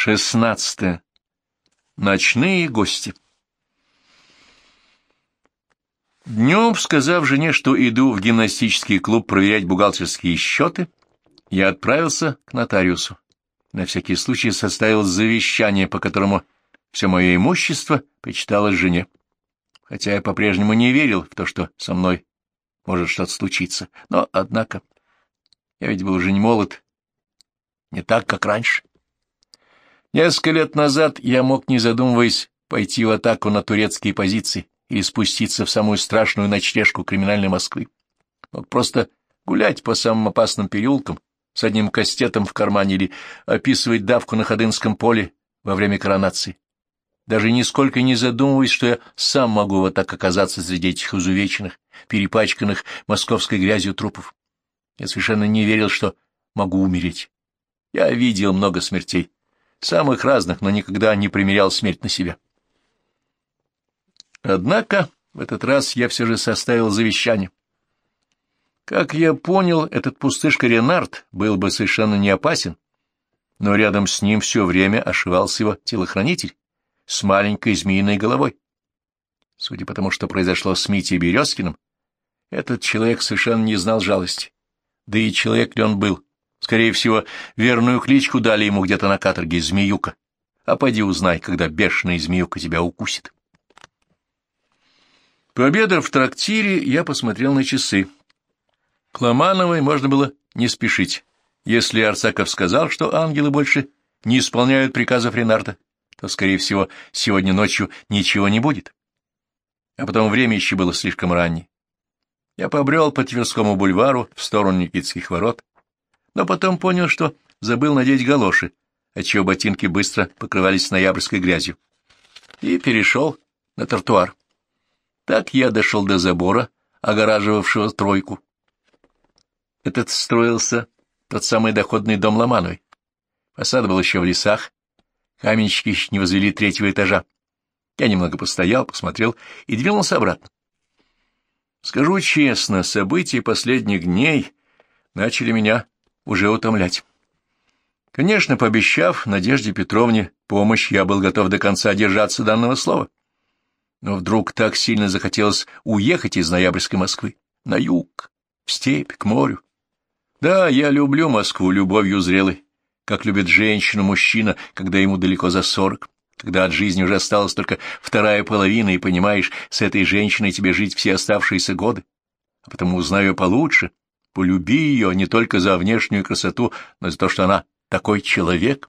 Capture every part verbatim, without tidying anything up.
Шестнадцатое. Ночные гости. Днем, сказав жене, что иду в гимнастический клуб проверять бухгалтерские счеты, я отправился к нотариусу. На всякий случай составил завещание, по которому все мое имущество причиталось жене. Хотя я по-прежнему не верил в то, что со мной может что-то случиться. Но, однако, я ведь был уже не молод, не так, как раньше. Несколько лет назад я мог, не задумываясь, пойти в атаку на турецкие позиции или спуститься в самую страшную ночлежку криминальной Москвы. Мог просто гулять по самым опасным переулкам с одним кастетом в кармане или описывать давку на Ходынском поле во время коронации, даже нисколько не задумываясь, что я сам могу вот так оказаться среди этих изувеченных, перепачканных московской грязью трупов. Я совершенно не верил, что могу умереть. Я видел много смертей, самых разных, но никогда не примерял смерть на себя. Однако в этот раз я все же составил завещание. Как я понял, этот пустышка Ренард был бы совершенно не опасен, но рядом с ним все время ошивался его телохранитель с маленькой змеиной головой. Судя по тому, что произошло с Митей Березкиным, этот человек совершенно не знал жалости. Да и человек ли он был? Скорее всего, верную кличку дали ему где-то на каторге — Змеюка. А поди узнай, когда бешеная змеюка тебя укусит. Пообедав в трактире, я посмотрел на часы. К Ломановой можно было не спешить. Если Арсаков сказал, что ангелы больше не исполняют приказов Ренарда, то, скорее всего, сегодня ночью ничего не будет. А потом время еще было слишком раннее. Я побрел по Тверскому бульвару в сторону Никитских ворот, но потом понял, что забыл надеть галоши, отчего ботинки быстро покрывались ноябрьской грязью, и перешел на тротуар. Так я дошел до забора, огораживавшего тройку. Этот строился тот самый доходный дом Ломановой. Фасад был еще в лесах, каменщики еще не возвели третьего этажа. Я немного постоял, посмотрел и двинулся обратно. Скажу честно, события последних дней начали меня уже утомлять. Конечно, пообещав Надежде Петровне помощь, я был готов до конца держаться данного слова. Но вдруг так сильно захотелось уехать из ноябрьской Москвы на юг, в степь, к морю. Да, я люблю Москву любовью зрелой, как любит женщину мужчина, когда ему далеко за сорок, когда от жизни уже осталась только вторая половина, и понимаешь, с этой женщиной тебе жить все оставшиеся годы. А потому узнаю ее получше, полюби ее не только за внешнюю красоту, но и за то, что она такой человек.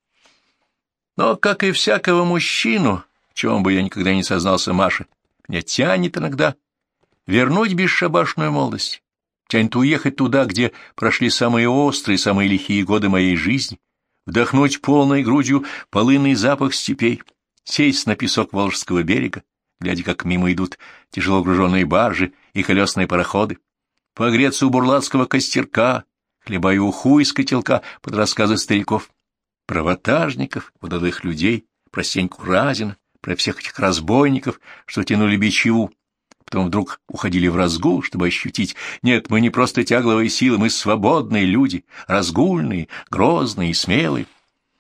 Но, как и всякого мужчину, в чем бы я никогда не сознался Маше, меня тянет иногда вернуть бесшабашную молодость, тянет уехать туда, где прошли самые острые, самые лихие годы моей жизни, вдохнуть полной грудью полынный запах степей, сесть на песок Волжского берега, глядя, как мимо идут тяжело груженные баржи и колесные пароходы, погреться у бурлацкого костерка, хлебая уху из котелка под рассказы стариков, про ватажников, водовых людей, про Сеньку Разина, про всех этих разбойников, что тянули бичеву, потом вдруг уходили в разгул, чтобы ощутить: нет, мы не просто тягловые силы, мы свободные люди, разгульные, грозные и смелые.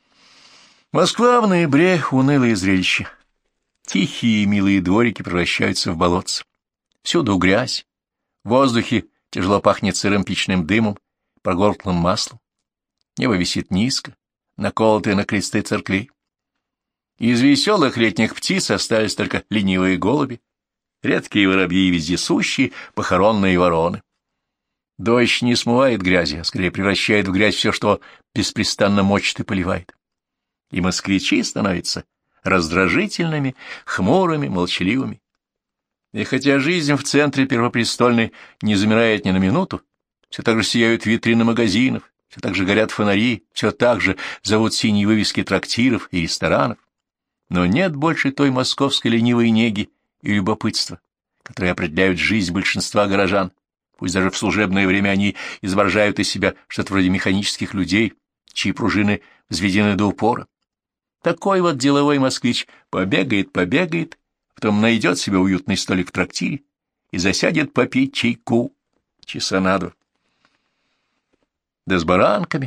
Москва в ноябре — унылое зрелище. Тихие и милые дворики превращаются в болотца. Всюду грязь, в воздухе тяжело пахнет сырым печным дымом, прогорклым маслом. Небо висит низко, наколотое на кресты церквей. Из веселых летних птиц остались только ленивые голуби, редкие воробьи и вездесущие похоронные вороны. Дождь не смывает грязи, а скорее превращает в грязь все, что беспрестанно мочит и поливает. И москвичи становятся раздражительными, хмурыми, молчаливыми. И хотя жизнь в центре Первопрестольной не замирает ни на минуту, все так же сияют витрины магазинов, все так же горят фонари, все так же зовут синие вывески трактиров и ресторанов, но нет больше той московской ленивой неги и любопытства, которые определяют жизнь большинства горожан. Пусть даже в служебное время они изображают из себя что-то вроде механических людей, чьи пружины взведены до упора. Такой вот деловой москвич побегает, побегает, потом найдет себе уютный столик в трактире и засядет попить чайку часа на два. Да с баранками,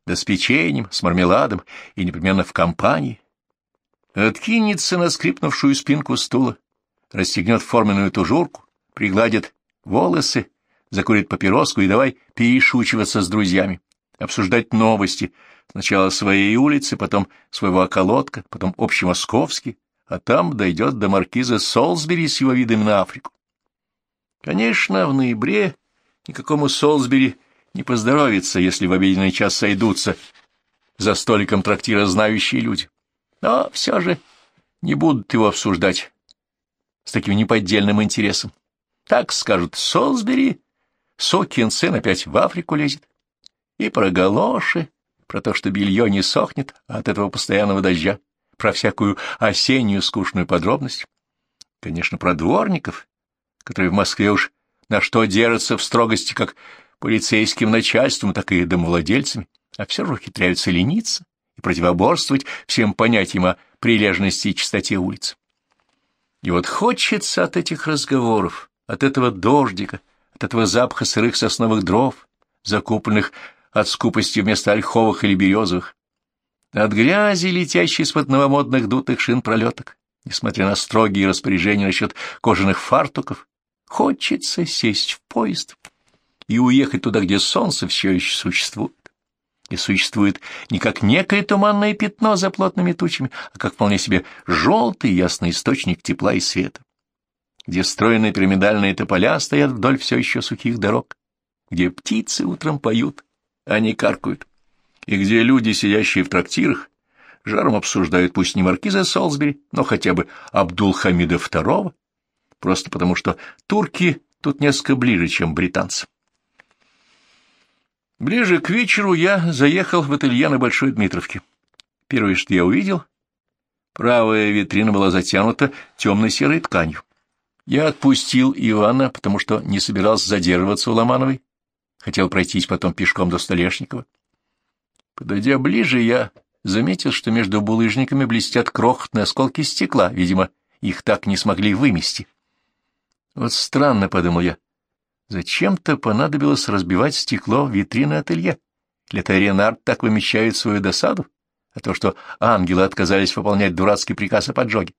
да с печеньем, с мармеладом и непременно в компании. Откинется на скрипнувшую спинку стула, расстегнет форменную тужурку, пригладит волосы, закурит папироску и давай перешучиваться с друзьями, обсуждать новости, сначала своей улицы, потом своего околотка, потом общемосковский, а там дойдет до маркиза Солсбери с его видами на Африку. Конечно, в ноябре никакому Солсбери не поздоровится, если в обеденный час сойдутся за столиком трактира знающие люди. Но все же не будут его обсуждать с таким неподдельным интересом. Так скажут: Солсбери, сукин сын, опять в Африку лезет. И про галоши, про то, что белье не сохнет от этого постоянного дождя, про всякую осеннюю скучную подробность. Конечно, про дворников, которые в Москве уж на что держатся в строгости как полицейским начальством, так и домовладельцами, а все же ухитряются лениться и противоборствовать всем понятиям о прилежности и чистоте улиц. И вот хочется от этих разговоров, от этого дождика, от этого запаха сырых сосновых дров, закупленных от скупости вместо ольховых или березовых, от грязи, летящей из-под новомодных дутых шин пролеток, несмотря на строгие распоряжения насчет кожаных фартуков, хочется сесть в поезд и уехать туда, где солнце все еще существует. И существует не как некое туманное пятно за плотными тучами, а как вполне себе желтый ясный источник тепла и света, где стройные пирамидальные тополя стоят вдоль все еще сухих дорог, где птицы утром поют, а не каркают, и где люди, сидящие в трактирах, жаром обсуждают пусть не маркиза Солсбери, но хотя бы Абдул-Хамида второго, просто потому что турки тут несколько ближе, чем британцы. Ближе к вечеру я заехал в ателье на Большой Дмитровке. Первое, что я увидел, правая витрина была затянута темной серой тканью. Я отпустил Ивана, потому что не собирался задерживаться у Ломановой, хотел пройтись потом пешком до Столешникова. Подойдя ближе, я заметил, что между булыжниками блестят крохотные осколки стекла, видимо, их так не смогли вымести. Вот странно, — подумал я, — зачем-то понадобилось разбивать стекло в витрины ателье? Или это Ренард так вымещает свою досаду, а то, что ангелы отказались выполнять дурацкий приказ о поджоге?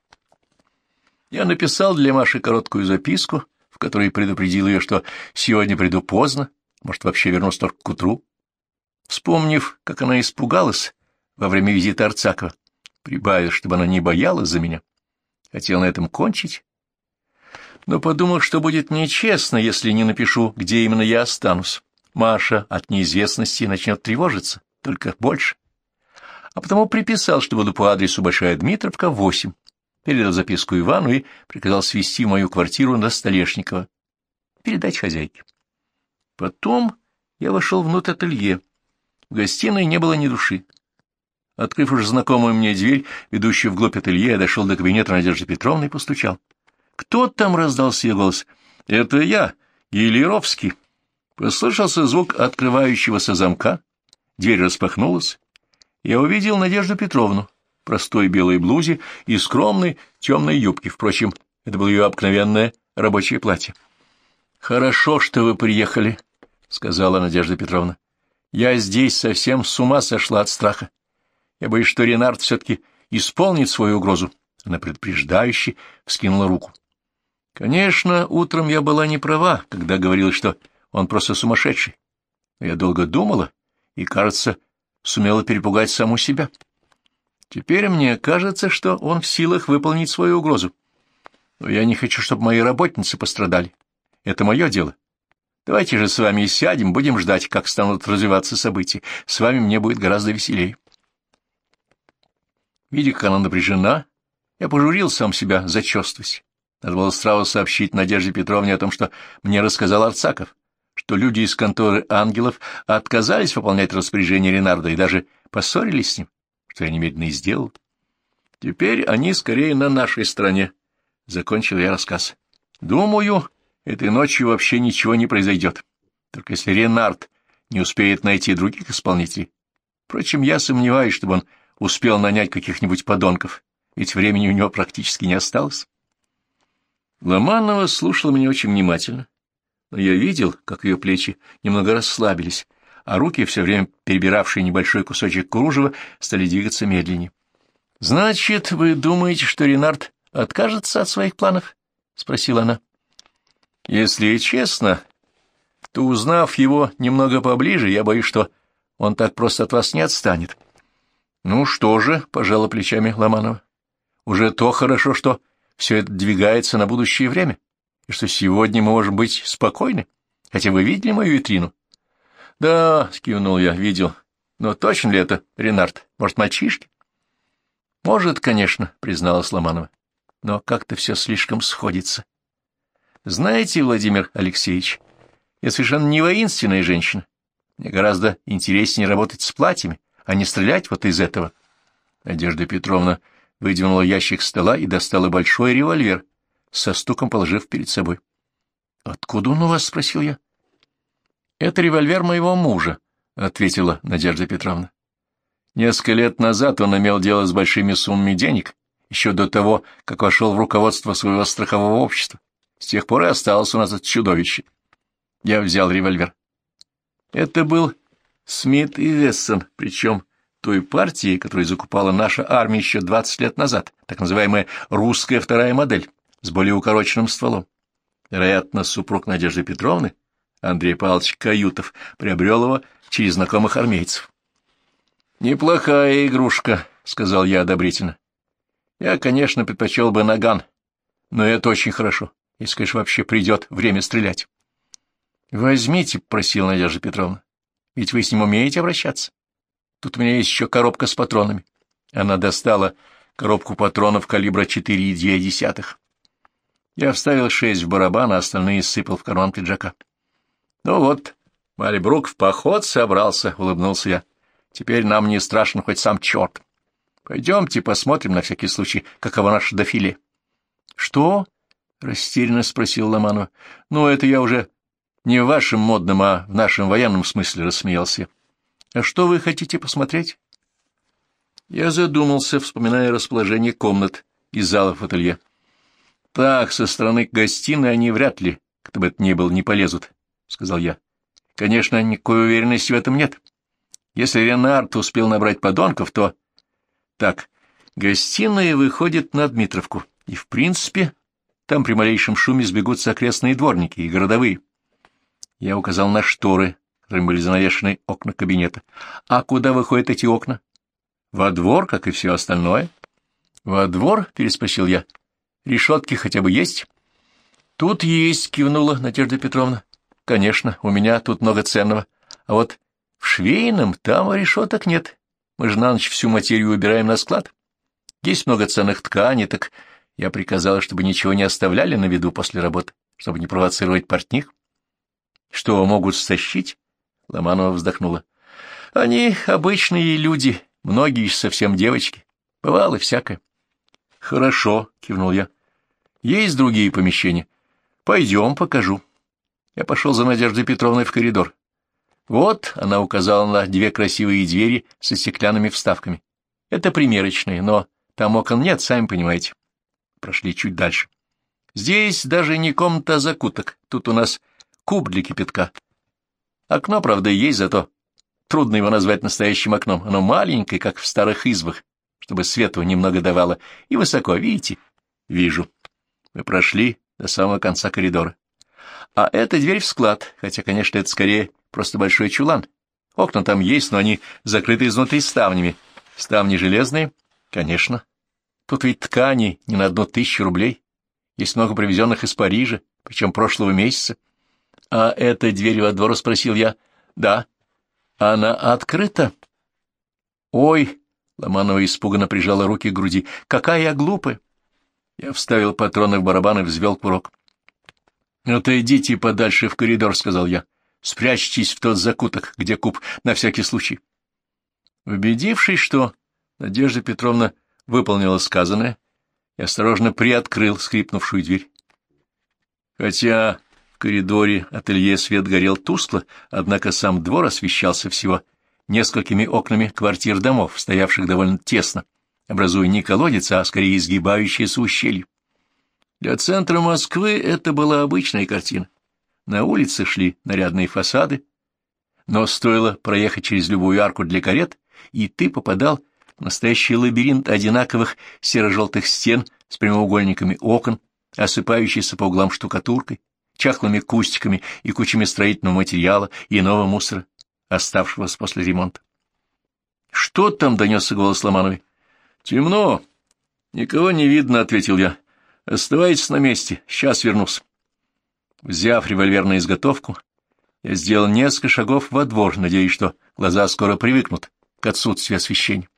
Я написал для Маши короткую записку, в которой предупредил ее, что сегодня приду поздно, может, вообще вернусь только к утру. Вспомнив, как она испугалась во время визита Арцакова, прибавив, чтобы она не боялась за меня, хотел на этом кончить, но подумал, что будет нечестно, если не напишу, где именно я останусь. Маша от неизвестности начнет тревожиться, только больше. А потому приписал, что буду по адресу Большая Дмитровка, восемь, передал записку Ивану и приказал свезти мою квартиру до Столешникова, передать хозяйке. Потом я вошел внутрь ателье. В гостиной не было ни души. Открыв уже знакомую мне дверь, ведущую вглубь ателье, я дошел до кабинета Надежды Петровны и постучал. «Кто там?» — раздался ее голос. «Это я, Гелеровский». Послышался звук открывающегося замка, дверь распахнулась. Я увидел Надежду Петровну в простой белой блузе и скромной темной юбке. Впрочем, это было ее обыкновенное рабочее платье. «Хорошо, что вы приехали», — сказала Надежда Петровна. «Я здесь совсем с ума сошла от страха. Я боюсь, что Ренард все-таки исполнит свою угрозу». Она предупреждающе вскинула руку. Конечно, утром я была не права, когда говорила, что он просто сумасшедший. Но я долго думала и, кажется, сумела перепугать саму себя. Теперь мне кажется, что он в силах выполнить свою угрозу. Но я не хочу, чтобы мои работницы пострадали. Это мое дело. Давайте же с вами сядем, будем ждать, как станут развиваться события. С вами мне будет гораздо веселее. Видя, как она напряжена, я пожурил сам себя за черствость. Надо было сразу сообщить Надежде Петровне о том, что мне рассказал Арцаков, что люди из конторы ангелов отказались выполнять распоряжение Ренарда и даже поссорились с ним, что я немедленно и сделал. Теперь они скорее на нашей стороне, — закончил я рассказ. Думаю, этой ночью вообще ничего не произойдет, только если Ренард не успеет найти других исполнителей. Впрочем, я сомневаюсь, чтобы он успел нанять каких-нибудь подонков, ведь времени у него практически не осталось. Ломанова слушала меня очень внимательно, но я видел, как ее плечи немного расслабились, а руки, все время перебиравшие небольшой кусочек кружева, стали двигаться медленнее. — Значит, вы думаете, что Ренард откажется от своих планов? — спросила она. — Если честно, то, узнав его немного поближе, я боюсь, что он так просто от вас не отстанет. — Ну что же, — пожала плечами Ломанова, — уже то хорошо, что все это двигается на будущее время, и что сегодня мы можем быть спокойны. Хотя вы видели мою витрину? — Да, — скивнул я, — видел. Но точно ли это Ренард? Может, мальчишки? — Может, конечно, — призналась Ломанова. Но как-то все слишком сходится. Знаете, Владимир Алексеевич, я совершенно не воинственная женщина. Мне гораздо интереснее работать с платьями, а не стрелять вот из этого. Надежда Петровна выдвинула ящик стола и достала большой револьвер, со стуком положив перед собой. — Откуда он у вас? — спросил я. — Это револьвер моего мужа, — ответила Надежда Петровна. Несколько лет назад он имел дело с большими суммами денег, еще до того, как вошел в руководство своего страхового общества. С тех пор и осталось у нас это чудовище. Я взял револьвер. Это был Смит и Вессон, причем той партии, которую закупала наша армия еще двадцать лет назад, так называемая «русская вторая модель», с более укороченным стволом. Вероятно, супруг Надежды Петровны, Андрей Павлович Каютов, приобрел его через знакомых армейцев. «Неплохая игрушка», — сказал я одобрительно. «Я, конечно, предпочел бы наган, но это очень хорошо, если, конечно, вообще придет время стрелять». «Возьмите», — просила Надежда Петровна, — «ведь вы с ним умеете обращаться. Тут у меня есть еще коробка с патронами». Она достала коробку патронов калибра четыре и две десятых. Я вставил шесть в барабан, а остальные сыпал в карман пиджака. «Ну вот, Мальбрук в поход собрался», — улыбнулся я. «Теперь нам не страшен хоть сам черт. Пойдемте посмотрим на всякий случай, каково наше дофиле». «Что?» — растерянно спросил Ломанова. «Ну, это я уже не в вашем модном, а в нашем военном смысле», — рассмеялся. «А что вы хотите посмотреть?» Я задумался, вспоминая расположение комнат и залов ателье. «Так, со стороны гостиной они вряд ли, кто бы это ни был, не полезут», — сказал я. «Конечно, никакой уверенности в этом нет. Если Ренард успел набрать подонков, то...» «Так, гостиная выходит на Дмитровку, и, в принципе, там при малейшем шуме сбегутся окрестные дворники и городовые». Я указал на шторы, которыми были занавешены окна кабинета. «А куда выходят эти окна?» «Во двор, как и все остальное». «Во двор?» — переспросил я. «Решетки хотя бы есть?» «Тут есть», — кивнула Надежда Петровна. «Конечно, у меня тут много ценного. А вот в швейном там решеток нет. Мы же на ночь всю материю убираем на склад. Есть много ценных тканей, так я приказала, чтобы ничего не оставляли на виду после работы, чтобы не провоцировать портних». «Что, могут стащить?» — Ломанова вздохнула. «Они обычные люди, многие совсем девочки. Бывало всякое». «Хорошо», — кивнул я. «Есть другие помещения? Пойдем, покажу». Я пошел за Надеждой Петровной в коридор. Вот она указала на две красивые двери со стеклянными вставками. Это примерочные, но там окон нет, сами понимаете. Прошли чуть дальше. Здесь даже не комната, а закуток. Тут у нас куб для кипятка. Окно, правда, есть, зато трудно его назвать настоящим окном. Оно маленькое, как в старых избах, чтобы свету немного давало, и высоко, видите? Вижу. Мы прошли до самого конца коридора. А это дверь в склад, хотя, конечно, это скорее просто большой чулан. Окна там есть, но они закрыты изнутри ставнями. Ставни железные? Конечно. Тут ведь ткани не на одну тысячу рублей. Есть много привезенных из Парижа, причем прошлого месяца. — А эта дверь во двор? — спросил я. — Да. — Она открыта? — Ой! — Ломанова испуганно прижала руки к груди. — Какая я глупая! Я вставил патроны в барабан и взвел курок. — Отойдите подальше в коридор, — сказал я. — Спрячьтесь в тот закуток, где куб, на всякий случай. Убедившись, что Надежда Петровна выполнила сказанное, я осторожно приоткрыл скрипнувшую дверь. Хотя в коридоре ателье свет горел тускло, однако сам двор освещался всего несколькими окнами квартир домов, стоявших довольно тесно, образуя не колодец, а скорее изгибающееся ущелье. Для центра Москвы это была обычная картина. На улице шли нарядные фасады, Но стоило проехать через любую арку для карет, и ты попадал в настоящий лабиринт одинаковых серо-желтых стен с прямоугольниками окон, осыпающейся по углам штукатуркой, чахлыми кустиками и кучами строительного материала и иного мусора, оставшегося после ремонта. — Что там? — донесся голос Ломановой. — Темно. — Никого не видно, — ответил я. — Оставайтесь на месте, сейчас вернусь. Взяв револьвер на изготовку, я сделал несколько шагов во двор, надеясь, что глаза скоро привыкнут к отсутствию освещения.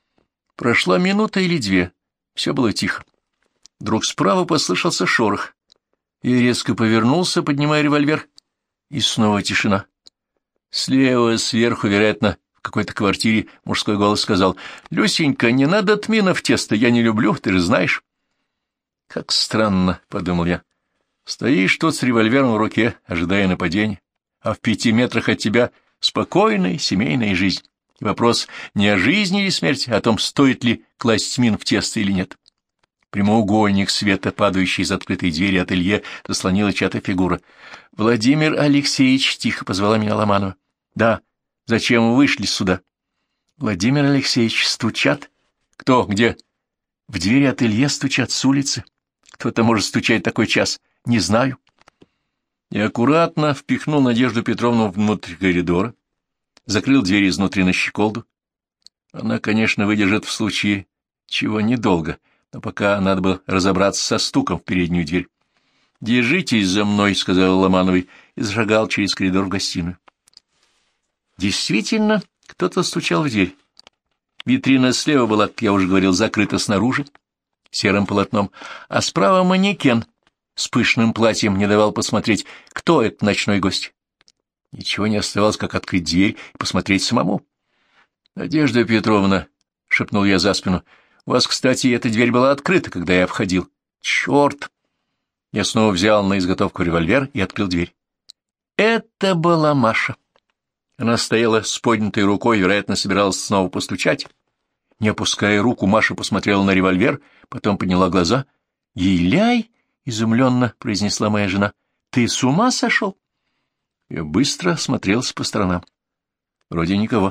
Прошла минута или две, все было тихо. Вдруг справа послышался шорох. Я резко повернулся, поднимая револьвер, и снова тишина. Слева, сверху, вероятно, в какой-то квартире мужской голос сказал: «Люсенька, не надо тмина в тесто, я не люблю, ты же знаешь». «Как странно», — подумал я. «Стоишь тут с револьвером в руке, ожидая нападения, а в пяти метрах от тебя спокойная семейная жизнь. И вопрос не о жизни или смерти, а о том, стоит ли класть тмин в тесто или нет». Прямоугольник света, падающий из открытой двери ателье, заслонила чья-то фигура. «Владимир Алексеевич», — тихо позвала меня Ломанова. «Да. Зачем вы вышли сюда?» «Владимир Алексеевич, стучат». «Кто? Где?» «В двери ателье стучат с улицы. Кто-то может стучать такой час. Не знаю». Я аккуратно впихнул Надежду Петровну внутрь коридора, закрыл дверь изнутри на щеколду. Она, конечно, выдержит в случае чего недолго, но пока надо было разобраться со стуком в переднюю дверь. «Держитесь за мной», — сказал Ломановой, и зашагал через коридор в гостиную. Действительно, кто-то стучал в дверь. Витрина слева была, как я уже говорил, закрыта снаружи серым полотном, а справа манекен с пышным платьем не давал посмотреть, кто этот ночной гость. Ничего не оставалось, как открыть дверь и посмотреть самому. «Надежда Петровна», — шепнул я за спину, — «у вас, кстати, эта дверь была открыта, когда я входил». «Черт!» Я снова взял на изготовку револьвер и открыл дверь. Это была Маша. Она стояла с поднятой рукой, вероятно, собиралась снова постучать. Не опуская руку, Маша посмотрела на револьвер, потом подняла глаза. «Еляй!» — изумленно произнесла моя жена. «Ты с ума сошел?» Я быстро смотрелся по сторонам. Вроде никого.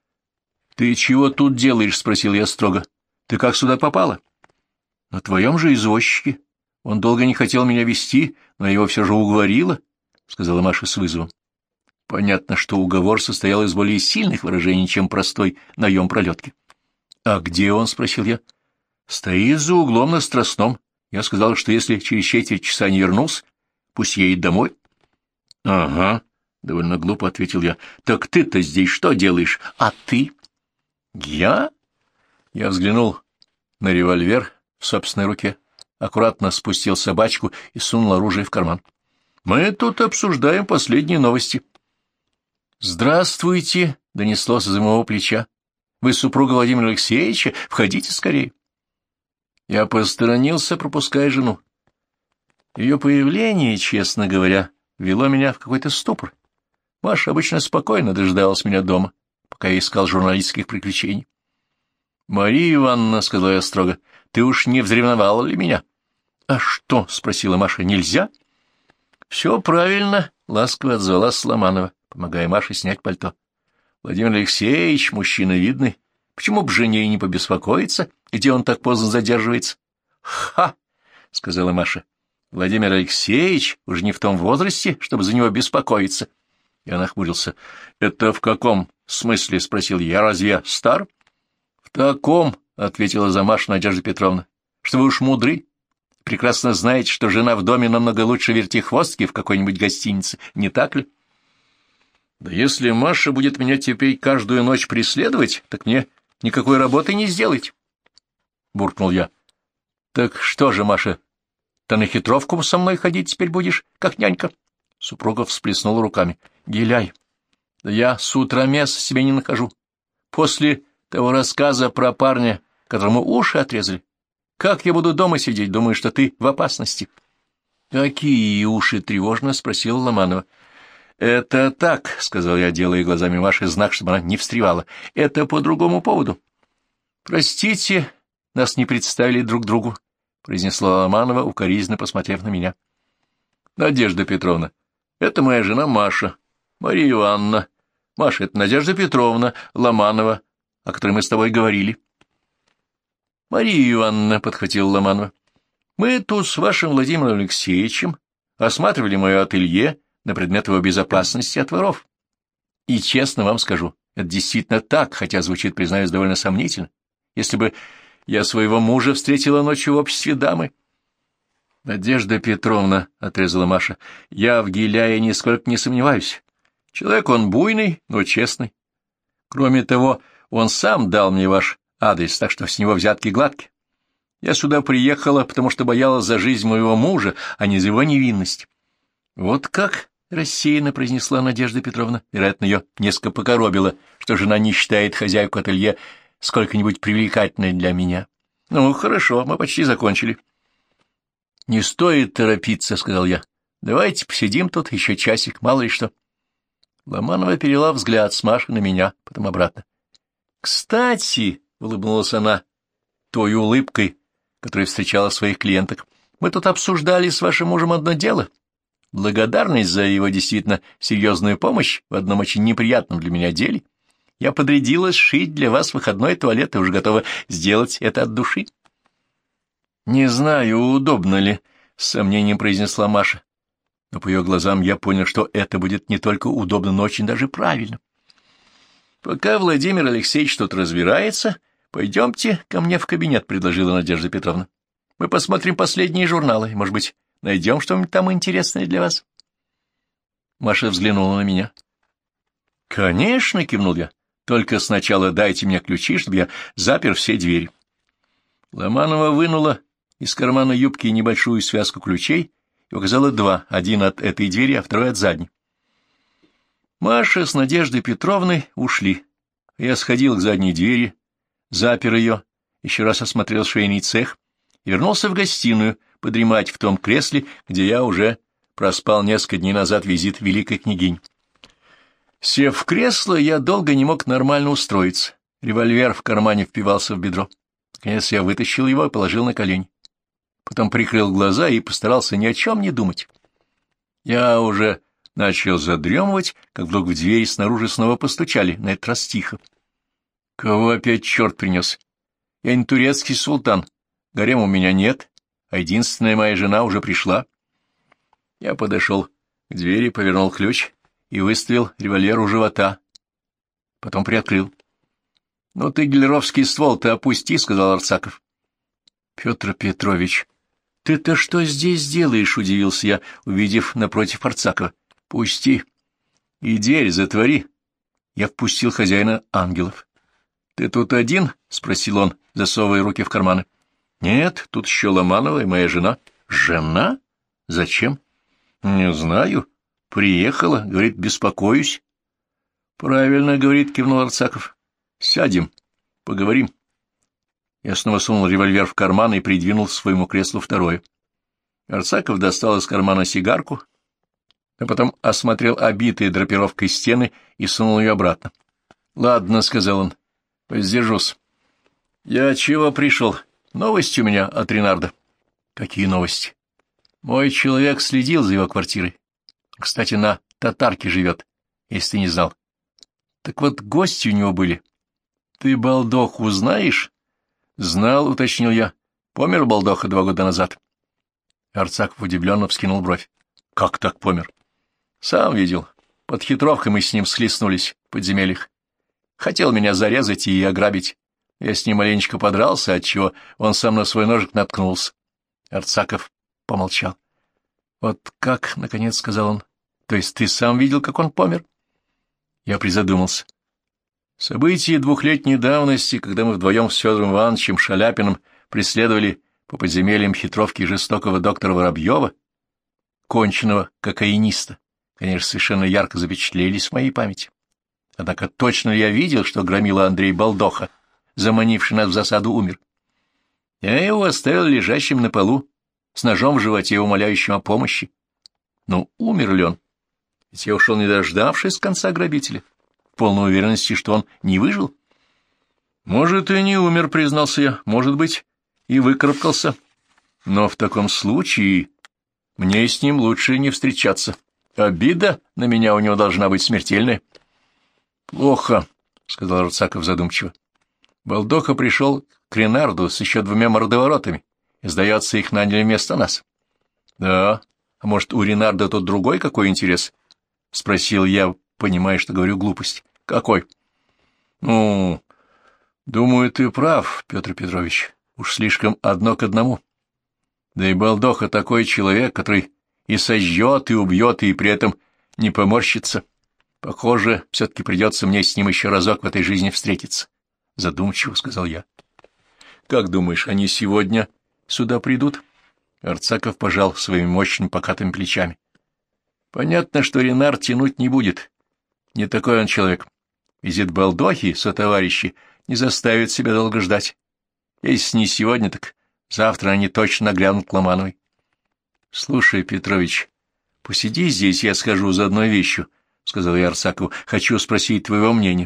«Ты чего тут делаешь?» — спросил я строго. «Ты как сюда попала?» «На твоем же извозчике. Он долго не хотел меня везти, но я его все же уговорила», — сказала Маша с вызовом. Понятно, что уговор состоял из более сильных выражений, чем простой наем пролетки. «А где он?» — спросил я. «Стоит за углом на Страстном. Я сказал, что если через четверть часа не вернулся, пусть едет домой». «Ага», — довольно глупо ответил я. «Так ты-то здесь что делаешь? А ты?» «Я?» Я взглянул на револьвер в собственной руке, аккуратно спустил собачку и сунул оружие в карман. «Мы тут обсуждаем последние новости». «Здравствуйте!» — донеслось из моего плеча. «Вы супруга Владимира Алексеевича? Входите скорее!» Я посторонился, пропуская жену. Ее появление, честно говоря, вело меня в какой-то ступор. Маша обычно спокойно дождалась меня дома, пока я искал журналистских приключений. «Мария Ивановна», — сказала я строго, — «ты уж не взревновала ли меня?» «А что?» — спросила Маша. «Нельзя?» «Все правильно», — ласково отзвалась Ломанова, помогая Маше снять пальто. «Владимир Алексеевич, мужчина видный. Почему бы жене не побеспокоиться, где он так поздно задерживается?» «Ха!» — сказала Маша. «Владимир Алексеевич уже не в том возрасте, чтобы за него беспокоиться». Я нахмурился. «Это в каком смысле?» — спросил я. «Разве я стар?» «В таком», — ответила за Машу Надежда Петровна, — «что вы уж мудры. Прекрасно знаете, что жена в доме намного лучше вертихвостки в какой-нибудь гостинице, не так ли?» «Да если Маша будет меня теперь каждую ночь преследовать, так мне никакой работы не сделать», — буркнул я. «Так что же, Маша, ты на хитровку со мной ходить теперь будешь, как нянька?» Супруга всплеснула руками. «Гиляй, да я с утра места себе не нахожу. После того рассказа про парня, которому уши отрезали, как я буду дома сидеть, думаю, что ты в опасности». «Какие уши?» — тревожно спросила Ломанова. «Это так», — сказал я, делая глазами Маши знак, чтобы она не встревала. «Это по другому поводу». «Простите, нас не представили друг другу», — произнесла Ломанова, укоризненно посмотрев на меня. «Надежда Петровна, это моя жена Маша, Мария Ивановна. Маша, это Надежда Петровна Ломанова, о которой мы с тобой говорили. Мария Ивановна, — подхватила Ломанова, — мы тут с вашим Владимиром Алексеевичем осматривали мое ателье на предмет его безопасности от воров. И честно вам скажу, это действительно так, хотя звучит, признаюсь, довольно сомнительно. Если бы я своего мужа встретила ночью в обществе дамы... — Надежда Петровна, — отрезала Маша, — я в Гиляе нисколько не сомневаюсь. Человек он буйный, но честный. Кроме того, он сам дал мне ваш адрес, так что с него взятки гладкие. Я сюда приехала, потому что боялась за жизнь моего мужа, а не за его невинность. — Вот как? — рассеянно произнесла Надежда Петровна. Вероятно, ее несколько покоробило, что жена не считает хозяйку ателье сколько-нибудь привлекательной для меня. — Ну, хорошо, мы почти закончили. — Не стоит торопиться, — сказал я. — Давайте посидим тут еще часик, мало ли что. Ломанова перевела взгляд с Маши на меня, потом обратно. — Кстати, — улыбнулась она той улыбкой, которой встречала своих клиенток, — мы тут обсуждали с вашим мужем одно дело. Благодарность за его действительно серьезную помощь в одном очень неприятном для меня деле. Я подрядилась сшить для вас выходной туалет и уже готова сделать это от души. — Не знаю, удобно ли, — с сомнением произнесла Маша. Но по ее глазам я понял, что это будет не только удобно, но очень даже правильно. — Пока Владимир Алексеевич тут разбирается, пойдемте ко мне в кабинет, — предложила Надежда Петровна. — Мы посмотрим последние журналы, и, может быть, найдем что-нибудь там интересное для вас. Маша взглянула на меня. — Конечно, — кивнул я. — Только сначала дайте мне ключи, чтобы я запер все двери. Ломанова вынула из кармана юбки небольшую связку ключей и указала два, один от этой двери, а второй от задней. Маша с Надеждой Петровной ушли. Я сходил к задней двери, запер ее, еще раз осмотрел швейный цех и вернулся в гостиную подремать в том кресле, где я уже проспал несколько дней назад визит великой княгини. Сев в кресло, я долго не мог нормально устроиться. Револьвер в кармане впивался в бедро. Наконец я вытащил его и положил на колени. Потом прикрыл глаза и постарался ни о чем не думать. Я уже начал задремывать, как вдруг в дверь снаружи снова постучали, на этот раз тихо. Кого опять черт принес? Я не турецкий султан, гарема у меня нет, а единственная моя жена уже пришла. Я подошел к двери, повернул ключ и выставил револьвер у живота. Потом приоткрыл. — Ну ты гелеровский ствол-то опусти, — сказал Арцаков. — Петр Петрович, ты-то что здесь делаешь? — удивился я, увидев напротив Арцакова. — Пусти. И дверь затвори. Я впустил хозяина ангелов. — Ты тут один? — спросил он, засовывая руки в карманы. — Нет, тут еще Ломанова и моя жена. — Жена? Зачем? — Не знаю. Приехала, говорит, беспокоюсь. — Правильно, — говорит, — кивнул Арцаков. — Сядем, поговорим. Я снова сунул револьвер в карман и придвинул к своему креслу второе. Арцаков достал из кармана сигарку, а потом осмотрел обитые драпировкой стены и сунул ее обратно. — Ладно, — сказал он, — воздержусь. — Я чего пришел? Новости у меня от Ренарда. — Какие новости? — Мой человек следил за его квартирой. Кстати, на Татарке живет, если ты не знал. Так вот, гости у него были. Ты Балдоху знаешь? Знал, уточнил я. Помер Балдоха два года назад. Арцаков удивленно вскинул бровь. Как так помер? Сам видел. Под хитровкой мы с ним схлестнулись в подземельях. Хотел меня зарезать и ограбить. Я с ним маленечко подрался, отчего он сам на свой ножик наткнулся. Арцаков помолчал. — Вот как, — наконец сказал он, — то есть ты сам видел, как он помер? Я призадумался. События двухлетней давности, когда мы вдвоем с Федором Ивановичем Шаляпиным преследовали по подземельям хитровки жестокого доктора Воробьева, конченного кокаиниста, конечно, совершенно ярко запечатлелись в моей памяти. Однако точно ли я видел, что громила Андрей Балдоха, заманивший нас в засаду, умер? Я его оставил лежащим на полу, с ножом в животе, умоляющим о помощи. Ну, умер ли он? Ведь я ушел, не дождавшись конца грабителя, в полной уверенности, что он не выжил. Может, и не умер, признался я, может быть, и выкарабкался. Но в таком случае мне с ним лучше не встречаться. Обида на меня у него должна быть смертельная. Плохо, — сказал Арцаков задумчиво. Балдоха пришел к Ренарду с еще двумя мордоворотами, и, сдается, их наняли вместо нас. — Да, а может, у Ренарда тут другой какой интерес? — спросил я, понимая, что говорю глупость. — Какой? — Ну, думаю, ты прав, Петр Петрович. Уж слишком одно к одному. Да и Балдоха такой человек, который и сожжет, и убьет, и при этом не поморщится. Похоже, все-таки придется мне с ним еще разок в этой жизни встретиться. Задумчиво сказал я. — Как думаешь, они сегодня сюда придут? Арцаков пожал своими мощными покатыми плечами. — Понятно, что Ренар тянуть не будет. Не такой он человек. Визит Балдохи, сотоварищи, не заставит себя долго ждать. Если не сегодня, так завтра они точно наглянут к Ломановой. — Слушай, Петрович, посиди здесь, я схожу за одной вещью, — сказал я Арцакову. — Хочу спросить твоего мнения.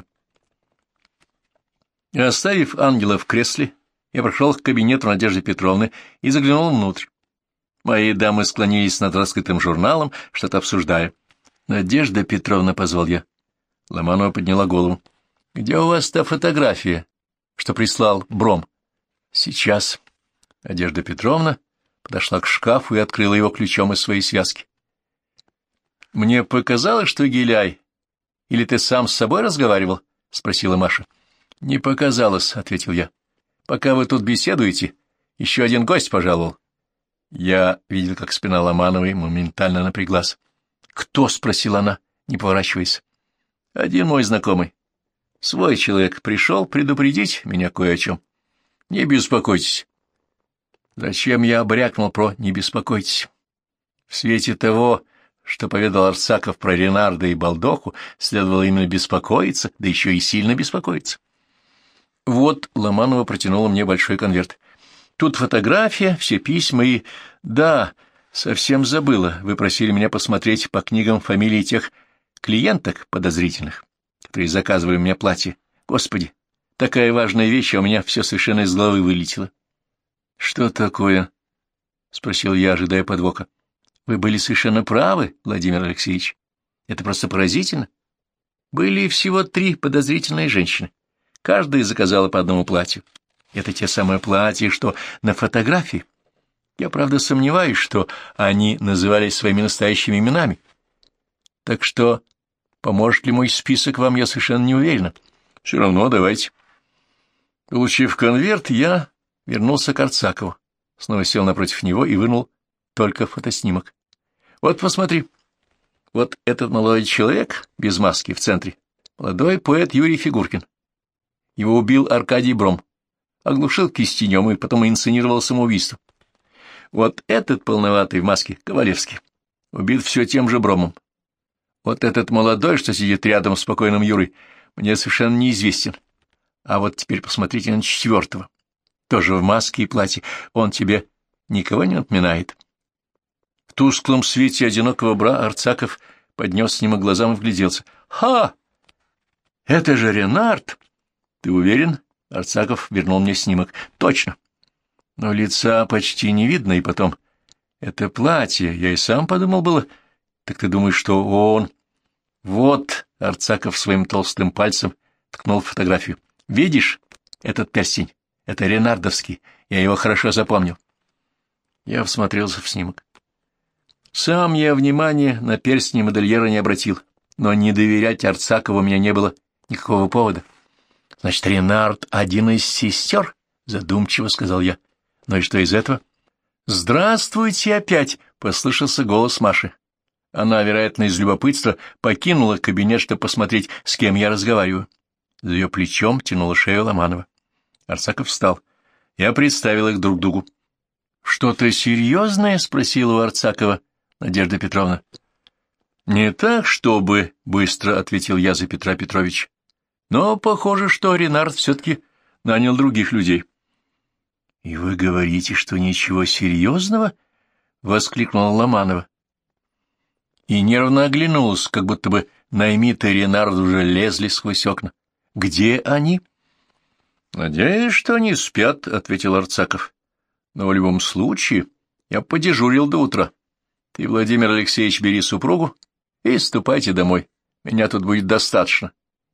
Оставив ангела в кресле, я прошел к кабинету Надежды Петровны и заглянул внутрь. Мои дамы склонились над раскрытым журналом, что-то обсуждая. — Надежда Петровна, — позвал я. Ломанова подняла голову. — Где у вас та фотография, что прислал Бром? — Сейчас. Надежда Петровна подошла к шкафу и открыла его ключом из своей связки. — Мне показалось, что Гиляй. Или ты сам с собой разговаривал? — спросила Маша. — Не показалось, — ответил я. — Пока вы тут беседуете, еще один гость пожаловал. Я видел, как спина Ломановой моментально напряглась. — Кто? — спросила она, не поворачиваясь. — Один мой знакомый. Свой человек пришел предупредить меня кое о чем. Не беспокойтесь. Зачем я обрякнул про «не беспокойтесь»? В свете того, что поведал Арцаков про Ренарда и Балдоху, следовало именно беспокоиться, да еще и сильно беспокоиться. Вот Ломанова протянула мне большой конверт. Тут фотография, все письма и... Да, совсем забыла, вы просили меня посмотреть по книгам фамилии тех клиенток подозрительных, которые заказывали мне платье. Господи, такая важная вещь, а у меня все совершенно из головы вылетело. — Что такое? — спросил я, ожидая подвоха. — Вы были совершенно правы, Владимир Алексеевич. Это просто поразительно. Были всего три подозрительные женщины. Каждая заказала по одному платью. Это те самые платья, что на фотографии. Я, правда, сомневаюсь, что они назывались своими настоящими именами. Так что поможет ли мой список вам, я совершенно не уверена. Все равно давайте. Получив конверт, я вернулся к Арцакову, снова сел напротив него и вынул только фотоснимок. Вот посмотри. Вот этот молодой человек без маски в центре. Молодой поэт Юрий Фигуркин. Его убил Аркадий Бром. Оглушил кистенем и потом инсценировал самоубийство. Вот этот полноватый в маске Ковалевский. Убит все тем же Бромом. Вот этот молодой, что сидит рядом с покойным Юрой, мне совершенно неизвестен. А вот теперь посмотрите на четвертого. Тоже в маске и платье. Он тебе никого не напоминает. В тусклом свете одинокого бра Арцаков поднес снимок глазам и вгляделся. «Ха! Это же Ренард!» «Ты уверен?» Арцаков вернул мне снимок. «Точно. Но лица почти не видно, и потом... Это платье, я и сам подумал было. Так ты думаешь, что он...» «Вот», — Арцаков своим толстым пальцем ткнул в фотографию. «Видишь этот перстень? Это ренардовский. Я его хорошо запомнил». Я всмотрелся в снимок. Сам я внимания на перстни модельера не обратил, но не доверять Арцакову у меня не было никакого повода. — Значит, Ренард — один из сестер? — задумчиво сказал я. — Ну и что из этого? — Здравствуйте опять! — послышался голос Маши. Она, вероятно, из любопытства покинула кабинет, чтобы посмотреть, с кем я разговариваю. За ее плечом тянула шею Ломанова. Арцаков встал. Я представил их друг другу. — Что-то серьезное? — спросила у Арцакова Надежда Петровна. — Не так, чтобы, — быстро ответил я за Петра Петровича. Но похоже, что Ренард все-таки нанял других людей. — И вы говорите, что ничего серьезного? — воскликнула Ломанова. И нервно оглянулась, как будто бы Наймит и Ренард уже лезли сквозь окна. — Где они? — Надеюсь, что они спят, — ответил Арцаков. — Но в любом случае я подежурил до утра. Ты, Владимир Алексеевич, бери супругу и ступайте домой. Меня тут будет достаточно.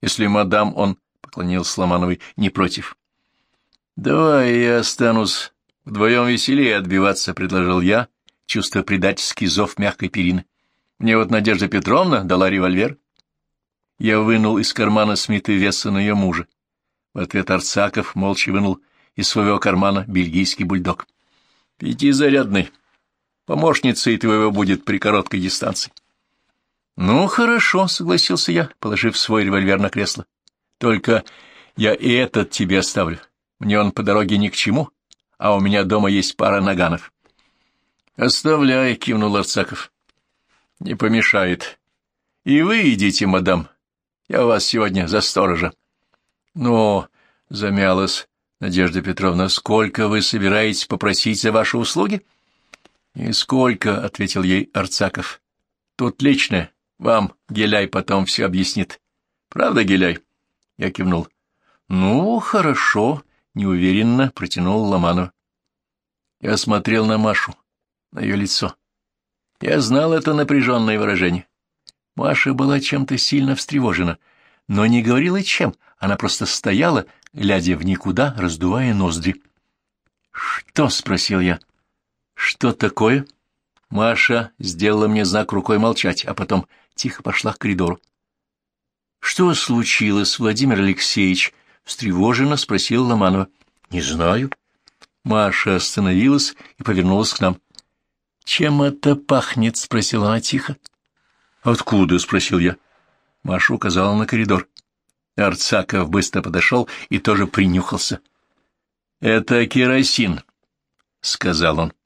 если мадам, он поклонился Ломановой, не против. — Давай я останусь, вдвоем веселее отбиваться, — предложил я, чувствуя предательский зов мягкой перины. Мне вот Надежда Петровна дала револьвер. Я вынул из кармана Смита Вессона ее мужа. В ответ Арцаков молча вынул из своего кармана бельгийский бульдог. — Пятизарядный. Помощницей твоего будет при короткой дистанции. — Ну, хорошо, — согласился я, положив свой револьвер на кресло. — Только я и этот тебе оставлю. Мне он по дороге ни к чему, а у меня дома есть пара наганов. — Оставляй, — кивнул Арцаков. — Не помешает. И вы идите, мадам. Я у вас сегодня за сторожа. — Но, — замялась Надежда Петровна, — сколько вы собираетесь попросить за ваши услуги? — Нисколько, — ответил ей Арцаков. — Тут личное. Вам Геляй потом все объяснит. Правда, Геляй? Я кивнул. — Ну, хорошо, — неуверенно протянул Ломанов. Я смотрел на Машу, на ее лицо. Я знал это напряженное выражение. Маша была чем-то сильно встревожена, но не говорила чем, она просто стояла, глядя в никуда, раздувая ноздри. — Что? — спросил я. — Что такое? Маша сделала мне знак рукой молчать, а потом тихо пошла к коридору. — Что случилось, Владимир Алексеевич? — встревоженно спросил Ломанова. — Не знаю. Маша остановилась и повернулась к нам. — Чем это пахнет? — спросила она тихо. — Откуда? — спросил я. Маша указала на коридор. Арцаков быстро подошел и тоже принюхался. — Это керосин, — сказал он.